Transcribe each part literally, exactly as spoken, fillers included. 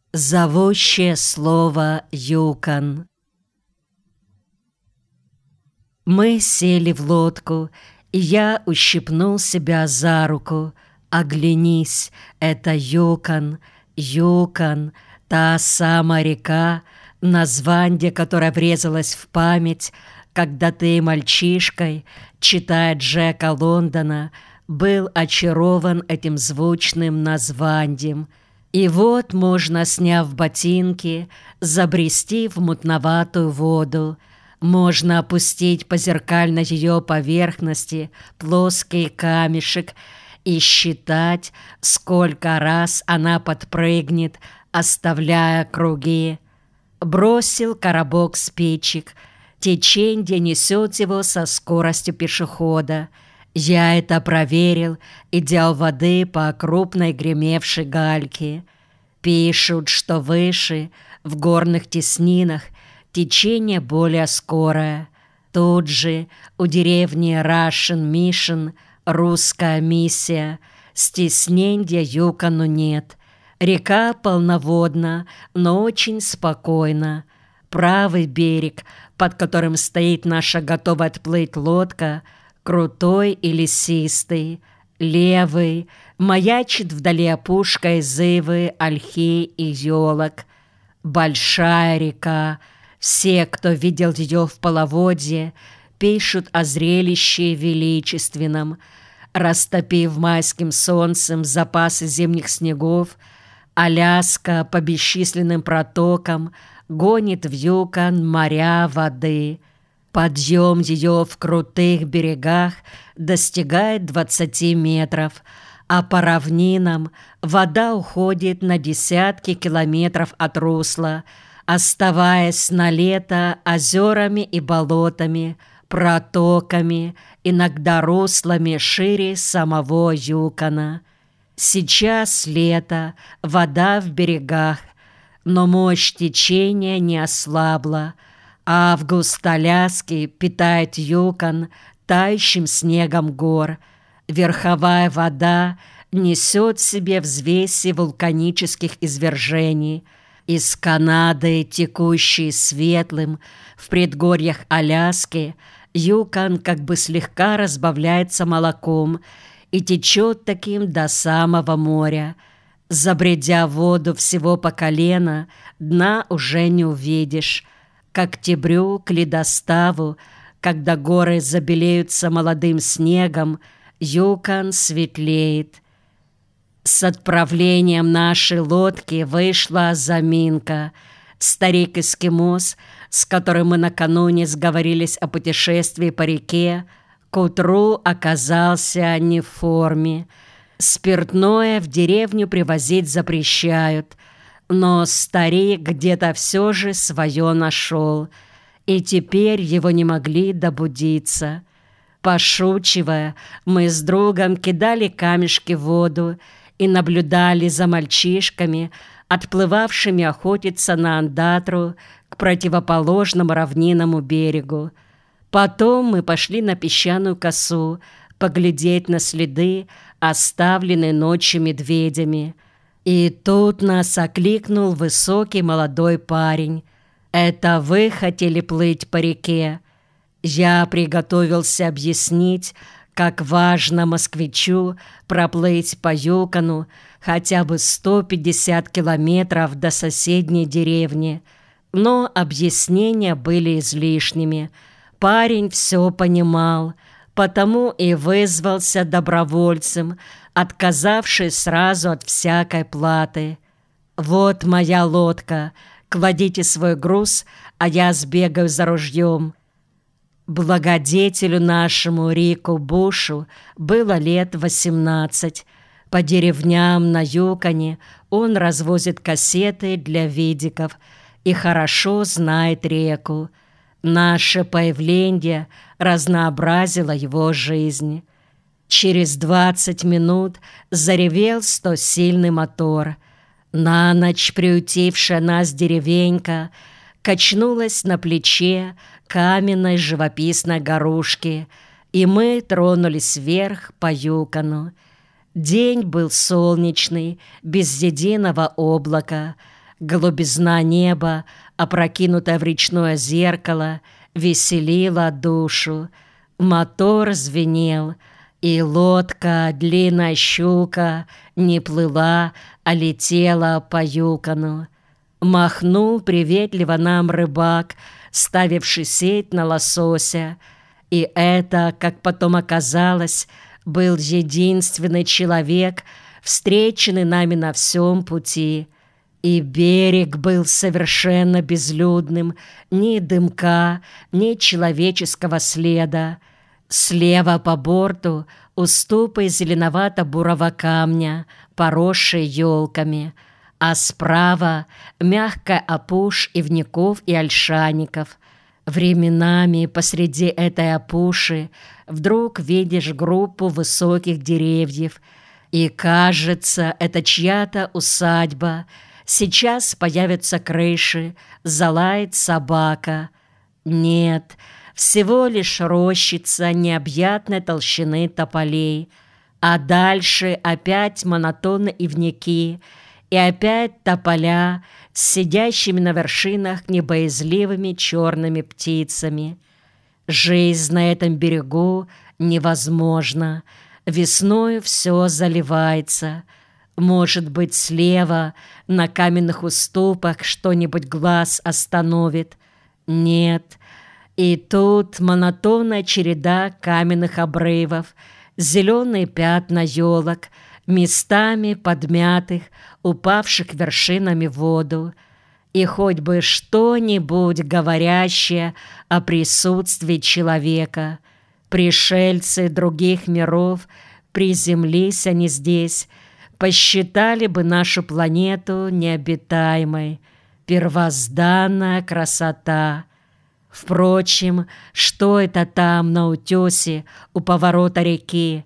Зовущее слово Юкон. Мы сели в лодку, и я ущипнул себя за руку. Оглянись, это Юкон, Юкон, та самая река, название, которое врезалось в память, когда ты мальчишкой, читая Джека Лондона, был очарован этим звучным названием. И вот можно, сняв ботинки, забрести в мутноватую воду. Можно опустить по зеркальной ее поверхности плоский камешек и считать, сколько раз она подпрыгнет, оставляя круги. Бросил коробок спичек. Течение несет его со скоростью пешехода. Я это проверил, идя у воды по крупной гремевшей гальке. Пишут, что выше, в горных теснинах, течение более скорое. Тут же у деревни Russian Mission, русская миссия, стеснения Юкону нет. Река полноводна, но очень спокойна. Правый берег, под которым стоит наша готовая отплыть лодка, крутой и лесистый. Левый маячит вдали опушка из ивы, ольхи и елок. Большая река. Все, кто видел ее в половодье, пишут о зрелище величественном. Растопив майским солнцем запасы зимних снегов, Аляска по бесчисленным протокам гонит в Юкон моря воды. Подъем ее в крутых берегах достигает двадцати метров, а по равнинам вода уходит на десятки километров от русла, оставаясь на лето озерами и болотами, протоками, иногда руслами шире самого Юкона. Сейчас лето, вода в берегах, но мощь течения не ослабла. Август Аляски питает Юкон тающим снегом гор. Верховая вода несет в себе взвеси вулканических извержений. Из Канады, текущей светлым, в предгорьях Аляски, Юкон как бы слегка разбавляется молоком и течет таким до самого моря. Забредя в воду всего по колено, дна уже не увидишь. К октябрю, к ледоставу, когда горы забелеются молодым снегом, Юкон светлеет. С отправлением нашей лодки вышла заминка. Старик-эскимос, с которым мы накануне сговорились о путешествии по реке, к утру оказался не в форме. Спиртное в деревню привозить запрещают, но старик где-то все же свое нашел, и теперь его не могли добудиться. Пошучивая, мы с другом кидали камешки в воду и наблюдали за мальчишками, отплывавшими охотиться на андатру к противоположному равнинному берегу. Потом мы пошли на песчаную косу поглядеть на следы, оставленные ночью медведями. И тут нас окликнул высокий молодой парень. «Это вы хотели плыть по реке?» Я приготовился объяснить, как важно москвичу проплыть по Юкону хотя бы сто пятьдесят километров до соседней деревни. Но объяснения были излишними. Парень все понимал, потому и вызвался добровольцем, отказавшись сразу от всякой платы. «Вот моя лодка, кладите свой груз, а я сбегаю за ружьем». Благодетелю нашему Рику Бушу было лет восемнадцать. По деревням на Юконе он развозит кассеты для видиков и хорошо знает реку. Наше появление разнообразило его жизнь. Через двадцать минут заревел стосильный мотор. На ночь приютившая нас деревенька качнулась на плече каменной живописной горушки, и мы тронулись вверх по Юкону. День был солнечный, без единого облака. Голубизна неба, опрокинутая в речное зеркало, веселила душу. Мотор звенел, и лодка, длинная щука, не плыла, а летела по юкону. Махнул приветливо нам рыбак, ставивший сеть на лосося. И это, как потом оказалось, был единственный человек, встреченный нами на всем пути. И берег был совершенно безлюдным, ни дымка, ни человеческого следа. Слева по борту уступы зеленовато-бурого камня, поросшие елками, а справа мягкая опушь ивняков и ольшаников. Временами посреди этой опуши вдруг видишь группу высоких деревьев, и кажется, это чья-то усадьба. Сейчас появятся крыши, залает собака. Нет, всего лишь рощица необъятной толщины тополей, а дальше опять монотонно ивняки, и опять тополя с сидящими на вершинах небоязливыми черными птицами. Жизнь на этом берегу невозможна. Весною все заливается. Может быть, слева на каменных уступах что-нибудь глаз остановит. Нет. И тут монотонная череда каменных обрывов, зеленые пятна елок, местами подмятых, упавших вершинами в воду, и хоть бы что-нибудь говорящее о присутствии человека. Пришельцы других миров, приземлись они здесь, посчитали бы нашу планету необитаемой. Первозданная красота. Впрочем, что это там на утесе у поворота реки?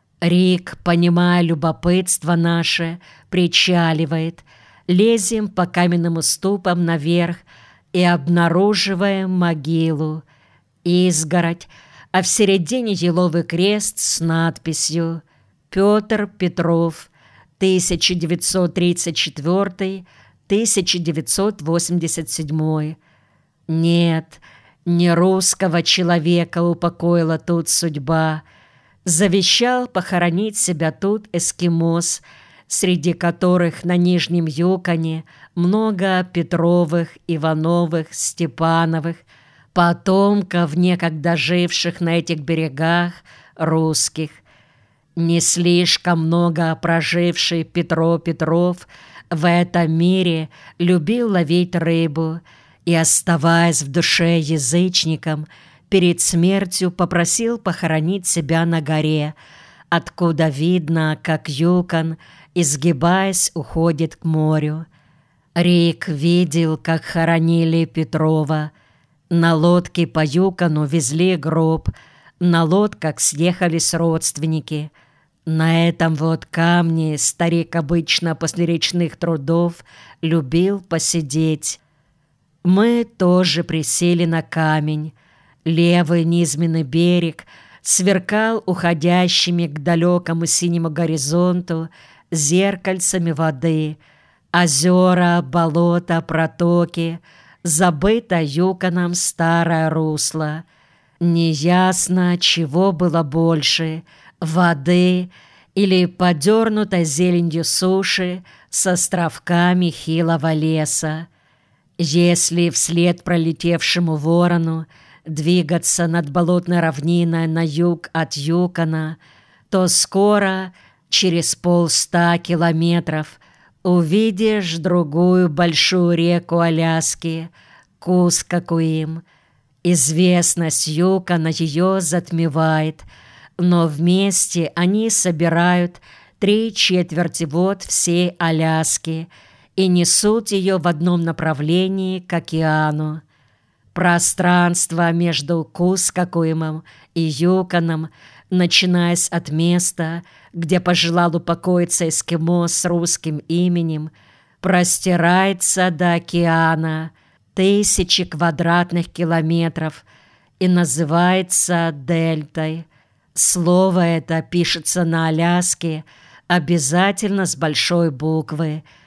Рик, понимая любопытство наше, причаливает. Лезем по каменным уступам наверх и обнаруживаем могилу. Изгородь, а в середине еловый крест с надписью «Петр Петров, тысяча девятьсот тридцать четвёртый — тысяча девятьсот восемьдесят седьмой». Нет, не русского человека упокоила тут судьба. Завещал похоронить себя тут эскимос, среди которых на Нижнем Юконе много Петровых, Ивановых, Степановых, потомков, некогда живших на этих берегах, русских. Не слишком много проживший Петро Петров в этом мире любил ловить рыбу и, оставаясь в душе язычником, перед смертью попросил похоронить себя на горе, откуда видно, как Юкон, изгибаясь, уходит к морю. Рик видел, как хоронили Петрова. На лодке по Юкону везли гроб, на лодках съехались родственники. На этом вот камне старик обычно после речных трудов любил посидеть. Мы тоже присели на камень. Левый низменный берег сверкал уходящими к далекому синему горизонту зеркальцами воды. Озера, болота, протоки, забыто Юконом старое русло. Неясно, чего было больше — воды или подернутой зеленью суши с островками хилого леса. Если вслед пролетевшему ворону двигаться над болотной равниной на юг от Юкона, то скоро, через полста километров, увидишь другую большую реку Аляски — Кускокуим. Известность Юкона ее затмевает, но вместе они собирают три четверти вод всей Аляски и несут ее в одном направлении к океану. Пространство между Кускокуимом и Юконом, начинаясь от места, где пожелал упокоиться эскимо с русским именем, простирается до океана, тысячи квадратных километров, и называется дельтой. Слово это пишется на Аляске обязательно с большой буквы,